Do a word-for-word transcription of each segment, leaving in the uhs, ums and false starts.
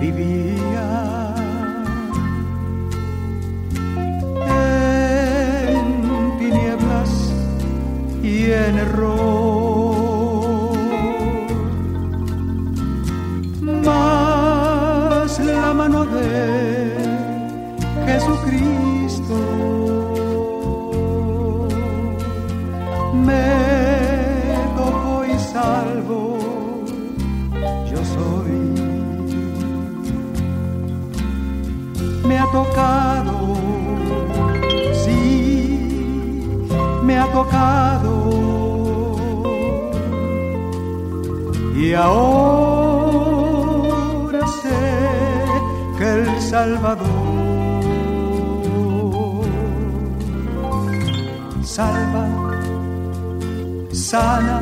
vivía en tinieblas y en error, mas la mano de Jesucristo me tocó y salvo yo soy. Me ha tocado, sí, me ha tocado, y ahora sé que el Salvador salva, sana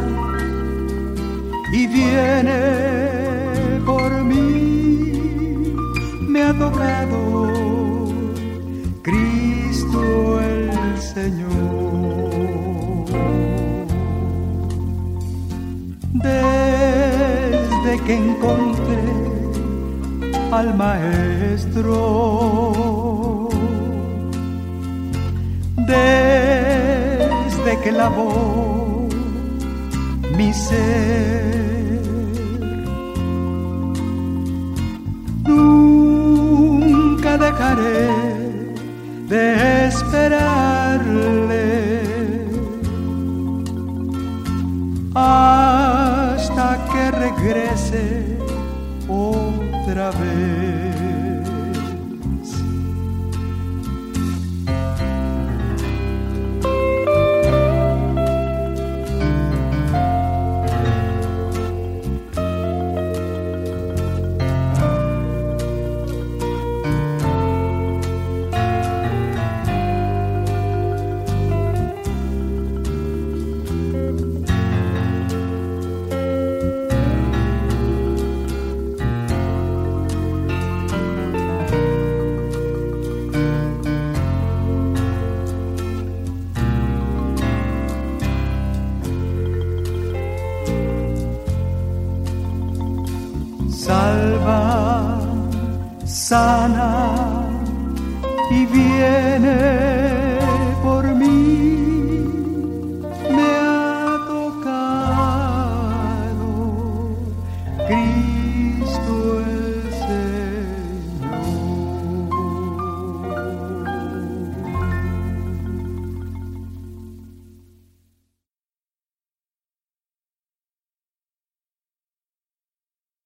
y viene por mí. Me ha tocado Cristo el Señor. Desde que encontré al Maestro, desde que lavó mi ser, nunca dejaré de esperarle hasta que regrese otra vez. Salva, sana y viene